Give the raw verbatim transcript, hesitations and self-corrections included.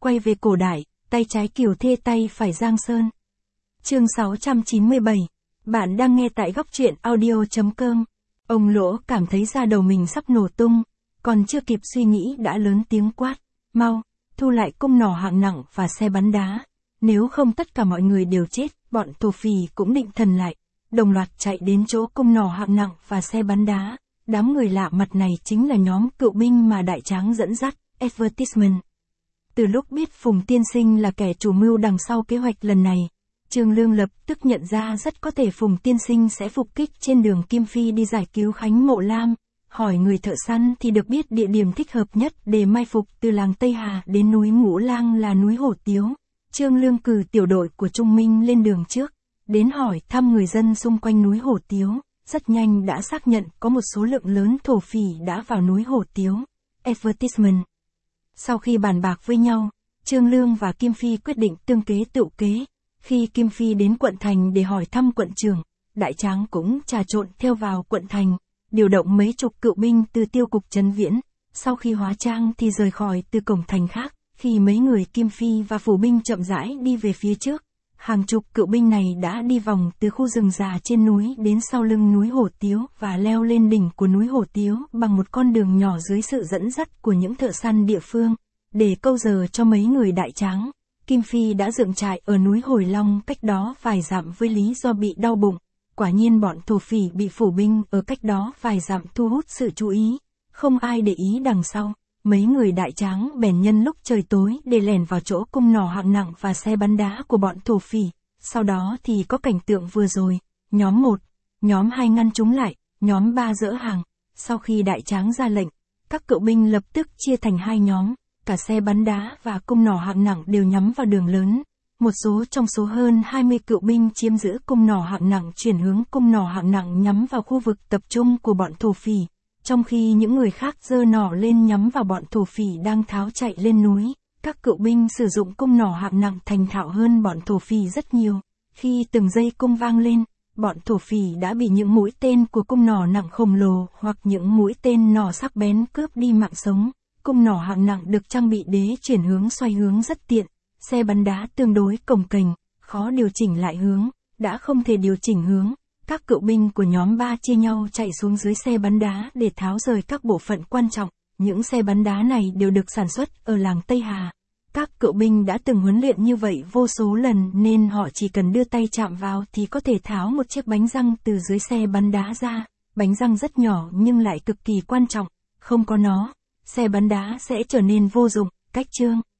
quay về cổ đại, tay trái Kiều Thê tay phải Giang Sơn. Chương sáu trăm chín mươi bảy. Bạn đang nghe tại góc truyện audio chấm com. Ông Lỗ cảm thấy da đầu mình sắp nổ tung, còn chưa kịp suy nghĩ đã lớn tiếng quát, mau, thu lại cung nỏ hạng nặng và xe bắn đá, nếu không tất cả mọi người đều chết. Bọn thổ phỉ cũng định thần lại, đồng loạt chạy đến chỗ cung nỏ hạng nặng và xe bắn đá. Đám người lạ mặt này chính là nhóm cựu binh mà Đại Tráng dẫn dắt, Advertisement. Từ lúc biết Phùng Tiên Sinh là kẻ chủ mưu đằng sau kế hoạch lần này, Trương Lương lập tức nhận ra rất có thể Phùng Tiên Sinh sẽ phục kích trên đường Kim Phi đi giải cứu Khánh Mộ Lam. Hỏi người thợ săn thì được biết địa điểm thích hợp nhất để mai phục từ làng Tây Hà đến núi Ngũ Lang là núi Hổ Tiếu. Trương Lương cử tiểu đội của Trung Minh lên đường trước, đến hỏi thăm người dân xung quanh núi Hổ Tiếu. Rất nhanh đã xác nhận có một số lượng lớn thổ phỉ đã vào núi Hổ Tiếu. Advertisement. Sau khi bàn bạc với nhau, Trương Lương và Kim Phi quyết định tương kế tựu kế. Khi Kim Phi đến quận thành để hỏi thăm quận trưởng, Đại Tráng cũng trà trộn theo vào quận thành, điều động mấy chục cựu binh từ tiêu cục Trấn Viễn. Sau khi hóa trang thì rời khỏi từ cổng thành khác. Khi mấy người Kim Phi và phủ binh chậm rãi đi về phía trước, hàng chục cựu binh này đã đi vòng từ khu rừng già trên núi đến sau lưng núi Hổ Tiếu và leo lên đỉnh của núi Hổ Tiếu bằng một con đường nhỏ dưới sự dẫn dắt của những thợ săn địa phương. Để câu giờ cho mấy người Đại Tráng, Kim Phi đã dựng trại ở núi Hồi Long cách đó vài dặm với lý do bị đau bụng. Quả nhiên bọn thổ phỉ bị phủ binh ở cách đó vài dặm thu hút sự chú ý. Không ai để ý đằng sau. Mấy người Đại Tráng bèn nhân lúc trời tối để lẻn vào chỗ cung nỏ hạng nặng và xe bắn đá của bọn thổ phỉ. Sau đó thì có cảnh tượng vừa rồi, nhóm một, nhóm hai ngăn chúng lại, nhóm ba dỡ hàng. Sau khi Đại Tráng ra lệnh, các cựu binh lập tức chia thành hai nhóm, cả xe bắn đá và cung nỏ hạng nặng đều nhắm vào đường lớn. Một số trong số hơn hai mươi cựu binh chiếm giữ cung nỏ hạng nặng chuyển hướng cung nỏ hạng nặng nhắm vào khu vực tập trung của bọn thổ phỉ. Trong khi những người khác giơ nỏ lên nhắm vào bọn thổ phỉ đang tháo chạy lên núi, các cựu binh sử dụng cung nỏ hạng nặng thành thạo hơn bọn thổ phỉ rất nhiều. Khi từng dây cung vang lên, bọn thổ phỉ đã bị những mũi tên của cung nỏ nặng khổng lồ hoặc những mũi tên nỏ sắc bén cướp đi mạng sống. Cung nỏ hạng nặng được trang bị đế chuyển hướng xoay hướng rất tiện, xe bắn đá tương đối cồng kềnh, khó điều chỉnh lại hướng, đã không thể điều chỉnh hướng. Các cựu binh của nhóm ba chia nhau chạy xuống dưới xe bắn đá để tháo rời các bộ phận quan trọng. Những xe bắn đá này đều được sản xuất ở làng Tây Hà. Các cựu binh đã từng huấn luyện như vậy vô số lần nên họ chỉ cần đưa tay chạm vào thì có thể tháo một chiếc bánh răng từ dưới xe bắn đá ra. Bánh răng rất nhỏ nhưng lại cực kỳ quan trọng. Không có nó, xe bắn đá sẽ trở nên vô dụng. Cách chương